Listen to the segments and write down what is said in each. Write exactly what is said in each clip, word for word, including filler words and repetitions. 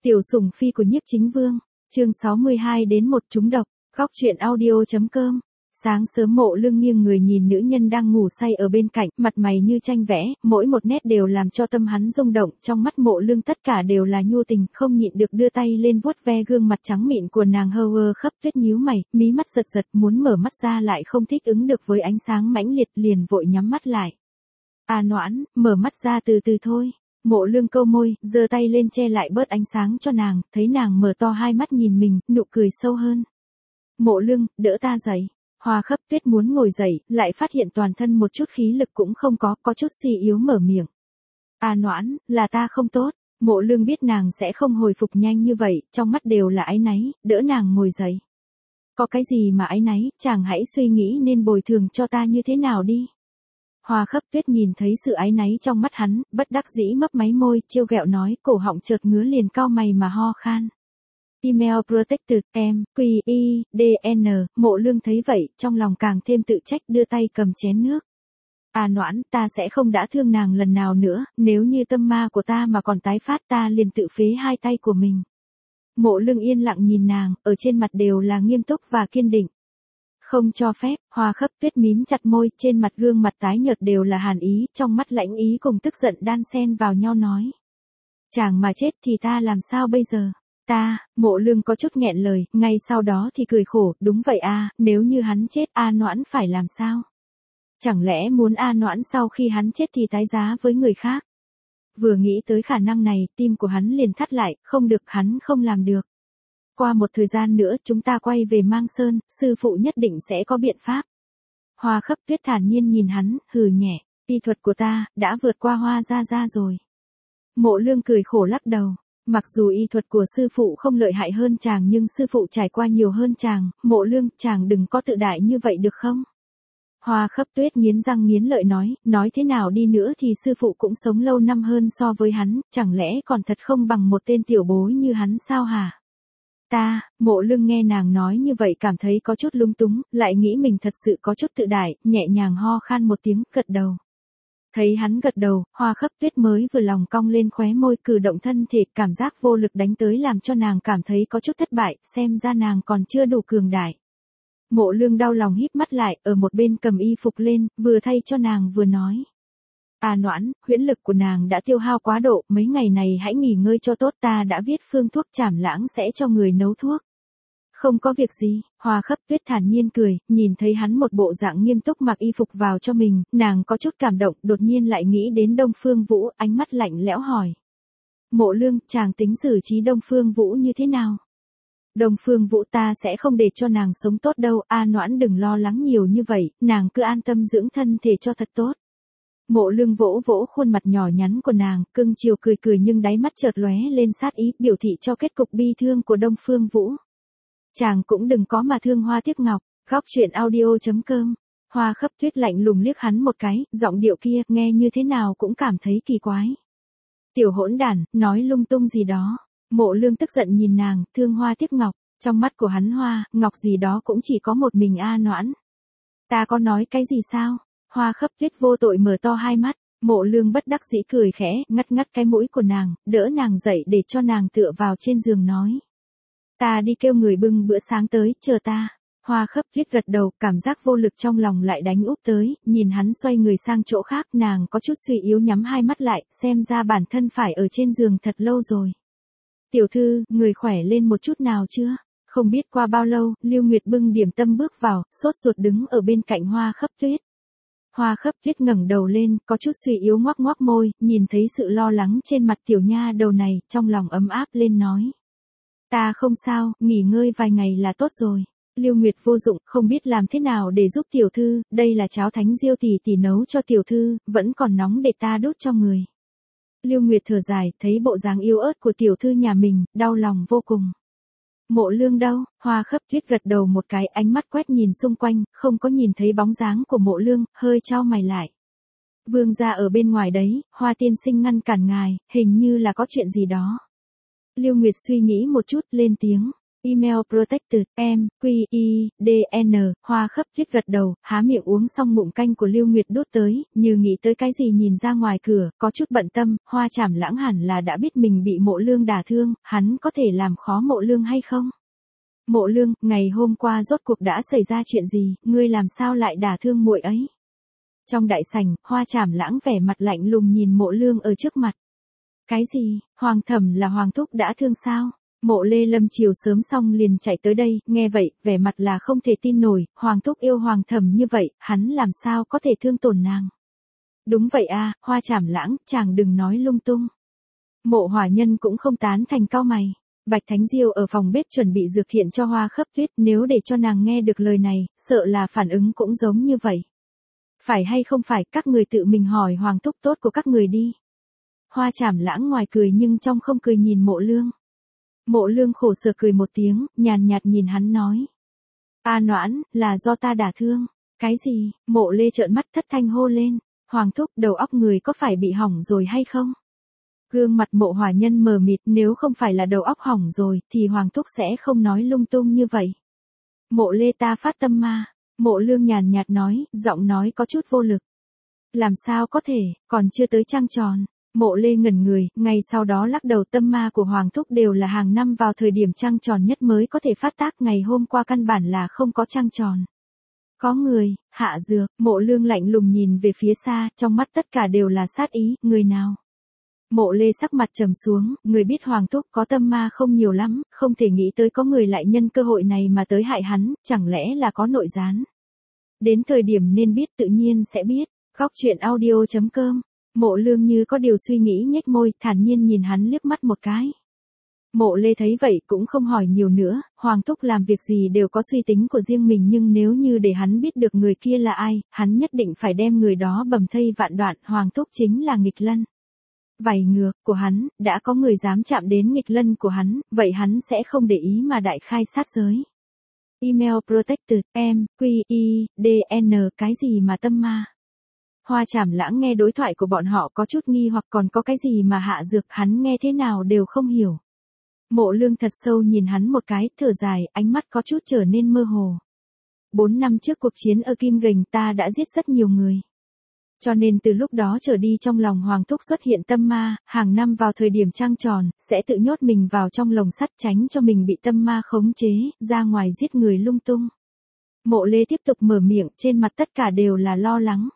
Tiểu sủng phi của Nhiếp Chính Vương, chương sáu mươi hai đến một trúng độc, góc truyện audio.com. Sáng sớm Mộ Lương nghiêng người nhìn nữ nhân đang ngủ say ở bên cạnh, mặt mày như tranh vẽ, mỗi một nét đều làm cho tâm hắn rung động, trong mắt Mộ Lương tất cả đều là nhu tình, không nhịn được đưa tay lên vuốt ve gương mặt trắng mịn của nàng. Hơ hơ Khấp Tuyết nhíu mày, mí mắt giật giật, muốn mở mắt ra lại không thích ứng được với ánh sáng mãnh liệt, liền vội nhắm mắt lại. À Noãn, mở mắt ra từ từ thôi. Mộ Lương câu môi, giơ tay lên che lại bớt ánh sáng cho nàng, thấy nàng mở to hai mắt nhìn mình, nụ cười sâu hơn. Mộ Lương, đỡ ta dậy. Hoa Khấp Tuyết muốn ngồi dậy, lại phát hiện toàn thân một chút khí lực cũng không có, có chút suy yếu mở miệng. À Noãn, là ta không tốt. Mộ Lương biết nàng sẽ không hồi phục nhanh như vậy, trong mắt đều là áy náy, đỡ nàng ngồi dậy. Có cái gì mà áy náy, chàng hãy suy nghĩ nên bồi thường cho ta như thế nào đi. Hoa Khấp Tuyết nhìn thấy sự áy náy trong mắt hắn, bất đắc dĩ mấp máy môi, trêu ghẹo nói, cổ họng chợt ngứa liền cau mày mà ho khan. Email protected, em, Q, I, D, N, Mộ Lương thấy vậy, trong lòng càng thêm tự trách, đưa tay cầm chén nước. À Noãn, ta sẽ không đã thương nàng lần nào nữa, nếu như tâm ma của ta mà còn tái phát ta liền tự phế hai tay của mình. Mộ Lương yên lặng nhìn nàng, ở trên mặt đều là nghiêm túc và kiên định. Không cho phép. Hoa Khấp Tuyết mím chặt môi, trên mặt gương mặt tái nhợt đều là hàn ý, trong mắt lãnh ý cùng tức giận đan xen vào nhau nói. Chàng mà chết thì ta làm sao bây giờ? Ta, Mộ Lương có chút nghẹn lời, ngay sau đó thì cười khổ, đúng vậy a, nếu như hắn chết A Noãn phải làm sao? Chẳng lẽ muốn A Noãn sau khi hắn chết thì tái giá với người khác? Vừa nghĩ tới khả năng này, tim của hắn liền thắt lại, không được, hắn không làm được. Qua một thời gian nữa chúng ta quay về Mang Sơn, sư phụ nhất định sẽ có biện pháp. Hoa Khấp Tuyết thản nhiên nhìn hắn, hừ nhẹ, y thuật của ta, đã vượt qua Hoa gia gia rồi. Mộ Lương cười khổ lắc đầu, mặc dù y thuật của sư phụ không lợi hại hơn chàng nhưng sư phụ trải qua nhiều hơn chàng, Mộ Lương, chàng đừng có tự đại như vậy được không? Hoa Khấp Tuyết nghiến răng nghiến lợi nói, nói thế nào đi nữa thì sư phụ cũng sống lâu năm hơn so với hắn, chẳng lẽ còn thật không bằng một tên tiểu bối như hắn sao hả? Ta, Mộ Lương nghe nàng nói như vậy cảm thấy có chút lung túng, lại nghĩ mình thật sự có chút tự đại, nhẹ nhàng ho khan một tiếng, gật đầu. Thấy hắn gật đầu, Hoa Khấp Tuyết mới vừa lòng cong lên khóe môi, cử động thân thể, cảm giác vô lực đánh tới làm cho nàng cảm thấy có chút thất bại, xem ra nàng còn chưa đủ cường đại. Mộ Lương đau lòng híp mắt lại, ở một bên cầm y phục lên, vừa thay cho nàng vừa nói. À Noãn, huyễn lực của nàng đã tiêu hao quá độ, mấy ngày này hãy nghỉ ngơi cho tốt, ta đã viết phương thuốc Trảm Lãng sẽ cho người nấu thuốc. Không có việc gì. Hoa Khấp Tuyết thản nhiên cười, nhìn thấy hắn một bộ dạng nghiêm túc mặc y phục vào cho mình, nàng có chút cảm động, đột nhiên lại nghĩ đến Đông Phương Vũ, ánh mắt lạnh lẽo hỏi. Mộ Lương, chàng tính xử trí Đông Phương Vũ như thế nào? Đông Phương Vũ ta sẽ không để cho nàng sống tốt đâu, A Noãn đừng lo lắng nhiều như vậy, nàng cứ an tâm dưỡng thân thể cho thật tốt. Mộ Lương vỗ vỗ khuôn mặt nhỏ nhắn của nàng, cưng chiều cười cười nhưng đáy mắt chợt lóe lên sát ý, biểu thị cho kết cục bi thương của Đông Phương Vũ. Chàng cũng đừng có mà thương Hoa Tiếc Ngọc, góc truyện audio.com. Hoa Khấp Tuyết lạnh lùng liếc hắn một cái, giọng điệu kia, nghe như thế nào cũng cảm thấy kỳ quái. Tiểu hỗn đản, nói lung tung gì đó. Mộ Lương tức giận nhìn nàng, thương Hoa Tiếc Ngọc, trong mắt của hắn Hoa, Ngọc gì đó cũng chỉ có một mình A Noãn. Ta có nói cái gì sao? Hoa Khấp Tuyết vô tội mở to hai mắt, Mộ Lương bất đắc dĩ cười khẽ, ngắt ngắt cái mũi của nàng, đỡ nàng dậy để cho nàng tựa vào trên giường nói. Ta đi kêu người bưng bữa sáng tới, chờ ta. Hoa Khấp Tuyết gật đầu, cảm giác vô lực trong lòng lại đánh úp tới, nhìn hắn xoay người sang chỗ khác, nàng có chút suy yếu nhắm hai mắt lại, xem ra bản thân phải ở trên giường thật lâu rồi. Tiểu thư, người khỏe lên một chút nào chưa? Không biết qua bao lâu, Lưu Nguyệt bưng điểm tâm bước vào, sốt ruột đứng ở bên cạnh Hoa Khấp Tuyết. Hoa Khấp Tuyết ngẩng đầu lên, có chút suy yếu ngoác ngoác môi, nhìn thấy sự lo lắng trên mặt tiểu nha đầu này, trong lòng ấm áp lên nói. Ta không sao, nghỉ ngơi vài ngày là tốt rồi. Lưu Nguyệt vô dụng, không biết làm thế nào để giúp tiểu thư, đây là cháo thánh diêu tỷ tỷ nấu cho tiểu thư, vẫn còn nóng để ta đút cho người. Lưu Nguyệt thở dài, thấy bộ dáng yếu ớt của tiểu thư nhà mình, đau lòng vô cùng. Mộ Lương đâu? Hoa Khấp Tuyết gật đầu một cái, ánh mắt quét nhìn xung quanh, không có nhìn thấy bóng dáng của Mộ Lương, hơi chau mày lại. Vương gia ở bên ngoài đấy, Hoa tiên sinh ngăn cản ngài, hình như là có chuyện gì đó. Lưu Nguyệt suy nghĩ một chút, lên tiếng. Email Protected, em, Q, I, D, N, Hoa khấp viết gật đầu, há miệng uống xong ngụm canh của Lưu Nguyệt đút tới, như nghĩ tới cái gì nhìn ra ngoài cửa, có chút bận tâm, Hoa Trảm Lãng hẳn là đã biết mình bị Mộ Lương đả thương, hắn có thể làm khó Mộ Lương hay không? Mộ Lương, ngày hôm qua rốt cuộc đã xảy ra chuyện gì, ngươi làm sao lại đả thương muội ấy? Trong đại sảnh, Hoa Trảm Lãng vẻ mặt lạnh lùng nhìn Mộ Lương ở trước mặt. Cái gì, Hoàng Thẩm là Hoàng thúc đã thương sao? Mộ Lê Lâm chiều sớm xong liền chạy tới đây, nghe vậy, vẻ mặt là không thể tin nổi, Hoàng thúc yêu Hoàng Thẩm như vậy, hắn làm sao có thể thương tổn nàng? Đúng vậy a, Hoa Trảm Lãng, chàng đừng nói lung tung. Mộ Hỏa Nhân cũng không tán thành cau mày. Bạch Thánh Diêu ở phòng bếp chuẩn bị dược thiện cho Hoa khấp tuyết, nếu để cho nàng nghe được lời này, sợ là phản ứng cũng giống như vậy. Phải hay không phải, các người tự mình hỏi Hoàng thúc tốt của các người đi. Hoa Trảm Lãng ngoài cười nhưng trong không cười nhìn Mộ Lương. Mộ Lương khổ sở cười một tiếng, nhàn nhạt nhìn hắn nói. A Noãn, là do ta đả thương. Cái gì? Mộ Lê trợn mắt thất thanh hô lên. Hoàng thúc, đầu óc người có phải bị hỏng rồi hay không? Gương mặt Mộ Hỏa Nhân mờ mịt, nếu không phải là đầu óc hỏng rồi, thì Hoàng thúc sẽ không nói lung tung như vậy. Mộ Lê ta phát tâm ma. Mộ Lương nhàn nhạt nói, giọng nói có chút vô lực. Làm sao có thể, còn chưa tới trăng tròn. Mộ Lê ngẩn người, ngay sau đó lắc đầu, tâm ma của Hoàng thúc đều là hàng năm vào thời điểm trăng tròn nhất mới có thể phát tác, ngày hôm qua căn bản là không có trăng tròn. Có người, hạ dược, Mộ Lương lạnh lùng nhìn về phía xa, trong mắt tất cả đều là sát ý, người nào? Mộ Lê sắc mặt trầm xuống, người biết Hoàng thúc có tâm ma không nhiều lắm, không thể nghĩ tới có người lại nhân cơ hội này mà tới hại hắn, chẳng lẽ là có nội gián? Đến thời điểm nên biết tự nhiên sẽ biết. Góc truyện audio chấm com. Mộ Lương như có điều suy nghĩ nhếch môi, thản nhiên nhìn hắn liếc mắt một cái. Mộ Lê thấy vậy cũng không hỏi nhiều nữa, Hoàng thúc làm việc gì đều có suy tính của riêng mình, nhưng nếu như để hắn biết được người kia là ai, hắn nhất định phải đem người đó bầm thây vạn đoạn, Hoàng thúc chính là nghịch lân. Vảy ngược của hắn, đã có người dám chạm đến nghịch lân của hắn, vậy hắn sẽ không để ý mà đại khai sát giới. Email Protected, em, Q, I, D, N, cái gì mà tâm ma? Hoa Trảm Lãng nghe đối thoại của bọn họ có chút nghi hoặc, còn có cái gì mà hạ dược, hắn nghe thế nào đều không hiểu. Mộ Lương thật sâu nhìn hắn một cái, thở dài, ánh mắt có chút trở nên mơ hồ. Bốn năm trước cuộc chiến ở Kim Gành ta đã giết rất nhiều người. Cho nên từ lúc đó trở đi trong lòng Hoàng thúc xuất hiện tâm ma, hàng năm vào thời điểm trăng tròn, sẽ tự nhốt mình vào trong lồng sắt tránh cho mình bị tâm ma khống chế, ra ngoài giết người lung tung. Mộ Lê tiếp tục mở miệng, trên mặt tất cả đều là lo lắng.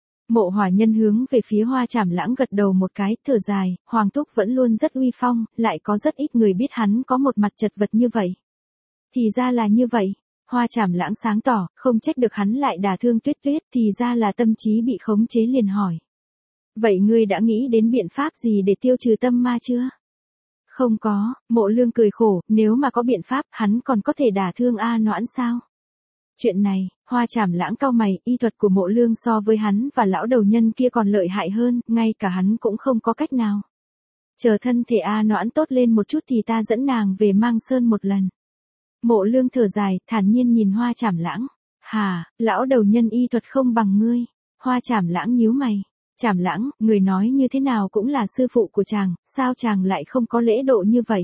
Mộ Hỏa Nhân hướng về phía Hoa Trảm Lãng gật đầu một cái, thở dài, Hoàng thúc vẫn luôn rất uy phong, lại có rất ít người biết hắn có một mặt chật vật như vậy. Thì ra là như vậy. Hoa Trảm Lãng sáng tỏ, không trách được hắn lại đả thương Tuyết Tuyết, thì ra là tâm trí bị khống chế, liền hỏi. Vậy ngươi đã nghĩ đến biện pháp gì để tiêu trừ tâm ma chưa? Không có, Mộ Lương cười khổ, nếu mà có biện pháp, hắn còn có thể đả thương A Noãn sao? Chuyện này, Hoa Trảm Lãng cau mày, y thuật của Mộ Lương so với hắn và lão đầu nhân kia còn lợi hại hơn, ngay cả hắn cũng không có cách nào. Chờ thân thể A Noãn tốt lên một chút thì ta dẫn nàng về Mang Sơn một lần. Mộ Lương thở dài, thản nhiên nhìn Hoa Trảm Lãng. Hà, lão đầu nhân y thuật không bằng ngươi. Hoa Trảm Lãng nhíu mày. Trảm Lãng, người nói như thế nào cũng là sư phụ của chàng, sao chàng lại không có lễ độ như vậy?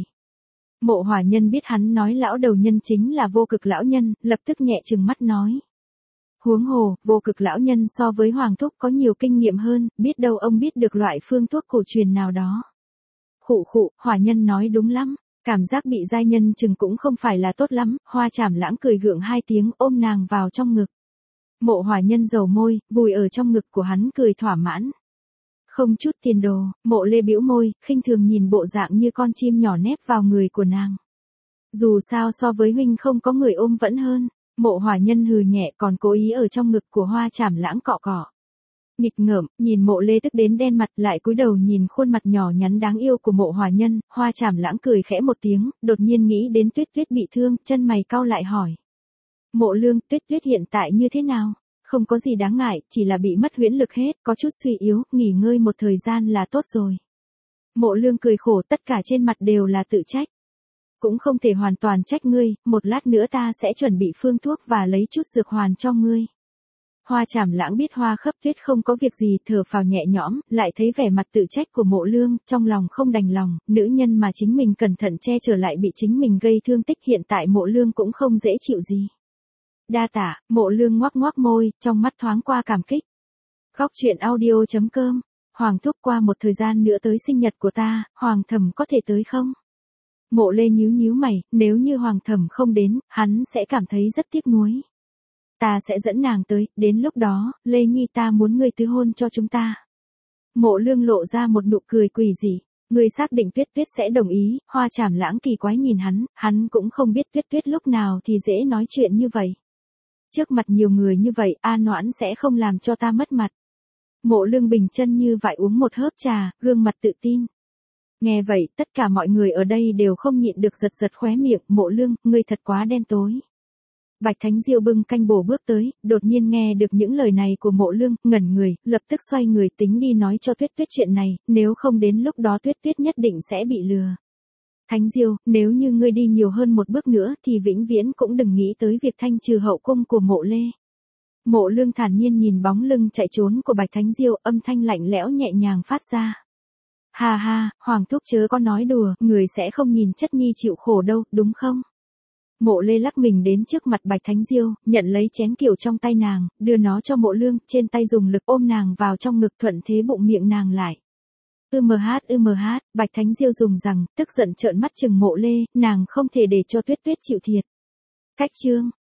Mộ Hỏa Nhân biết hắn nói lão đầu nhân chính là Vô Cực lão nhân, lập tức nhẹ trừng mắt nói. Huống hồ, Vô Cực lão nhân so với Hoàng thúc có nhiều kinh nghiệm hơn, biết đâu ông biết được loại phương thuốc cổ truyền nào đó. Khụ khụ, Hỏa Nhân nói đúng lắm. Cảm giác bị giai nhân chừng cũng không phải là tốt lắm, Hoa Trảm Lãng cười gượng hai tiếng, ôm nàng vào trong ngực. Mộ Hỏa Nhân dầu môi, vùi ở trong ngực của hắn cười thỏa mãn. Không chút tiền đồ, Mộ Lê bĩu môi, khinh thường nhìn bộ dạng như con chim nhỏ nép vào người của nàng. Dù sao so với huynh không có người ôm vẫn hơn. Mộ Hỏa Nhân hừ nhẹ, còn cố ý ở trong ngực của Hoa Trảm Lãng cọ cọ. Nghịch ngợm, nhìn Mộ Lê tức đến đen mặt, lại cúi đầu nhìn khuôn mặt nhỏ nhắn đáng yêu của Mộ Hỏa Nhân, Hoa Trảm Lãng cười khẽ một tiếng, đột nhiên nghĩ đến Tuyết Tuyết bị thương, chân mày cau lại hỏi. Mộ Lương, Tuyết Tuyết hiện tại như thế nào? Không có gì đáng ngại, chỉ là bị mất huyễn lực hết, có chút suy yếu, nghỉ ngơi một thời gian là tốt rồi. Mộ Lương cười khổ, tất cả trên mặt đều là tự trách. Cũng không thể hoàn toàn trách ngươi, một lát nữa ta sẽ chuẩn bị phương thuốc và lấy chút dược hoàn cho ngươi. Hoa Trảm Lãng biết Hoa Khấp Tuyết không có việc gì, thở phào nhẹ nhõm, lại thấy vẻ mặt tự trách của Mộ Lương, trong lòng không đành lòng, nữ nhân mà chính mình cẩn thận che chở lại bị chính mình gây thương tích, hiện tại Mộ Lương cũng không dễ chịu gì. Đa tạ. Mộ Lương ngoác ngoác môi, trong mắt thoáng qua cảm kích. Góc truyện audio chấm com. Hoàng thúc, qua một thời gian nữa tới sinh nhật của ta, Hoàng thẩm có thể tới không? Mộ Lê nhíu nhíu mày, nếu như Hoàng thẩm không đến, hắn sẽ cảm thấy rất tiếc nuối. Ta sẽ dẫn nàng tới, đến lúc đó, Lê Nhi ta muốn ngươi tứ hôn cho chúng ta. Mộ Lương lộ ra một nụ cười quỷ dị. Ngươi xác định Tuyết Tuyết sẽ đồng ý? Hoa Trảm Lãng kỳ quái nhìn hắn, hắn cũng không biết Tuyết Tuyết lúc nào thì dễ nói chuyện như vậy. Trước mặt nhiều người như vậy, A Noãn sẽ không làm cho ta mất mặt. Mộ Lương bình chân như vậy uống một hớp trà, gương mặt tự tin. Nghe vậy, tất cả mọi người ở đây đều không nhịn được giật giật khóe miệng. Mộ Lương, ngươi thật quá đen tối. Bạch Thánh Diêu bưng canh bổ bước tới, đột nhiên nghe được những lời này của Mộ Lương, ngẩn người, lập tức xoay người tính đi nói cho Tuyết Tuyết chuyện này, nếu không đến lúc đó Tuyết Tuyết nhất định sẽ bị lừa. Thánh Diêu, nếu như ngươi đi nhiều hơn một bước nữa thì vĩnh viễn cũng đừng nghĩ tới việc thanh trừ hậu cung của Mộ Lê. Mộ Lương thản nhiên nhìn bóng lưng chạy trốn của Bạch Thánh Diêu, âm thanh lạnh lẽo nhẹ nhàng phát ra. Ha ha, Hoàng thúc chớ có nói đùa, người sẽ không nhìn chất nhi chịu khổ đâu, đúng không? Mộ Lê lắc mình đến trước mặt Bạch Thánh Diêu, nhận lấy chén kiểu trong tay nàng, đưa nó cho Mộ Lương, trên tay dùng lực ôm nàng vào trong ngực, thuận thế bụng miệng nàng lại. Ưm hát ưm hát, Bạch Thánh Diêu dùng rằng, tức giận trợn mắt chừng Mộ Lê, nàng không thể để cho Tuyết Tuyết chịu thiệt. Cách chương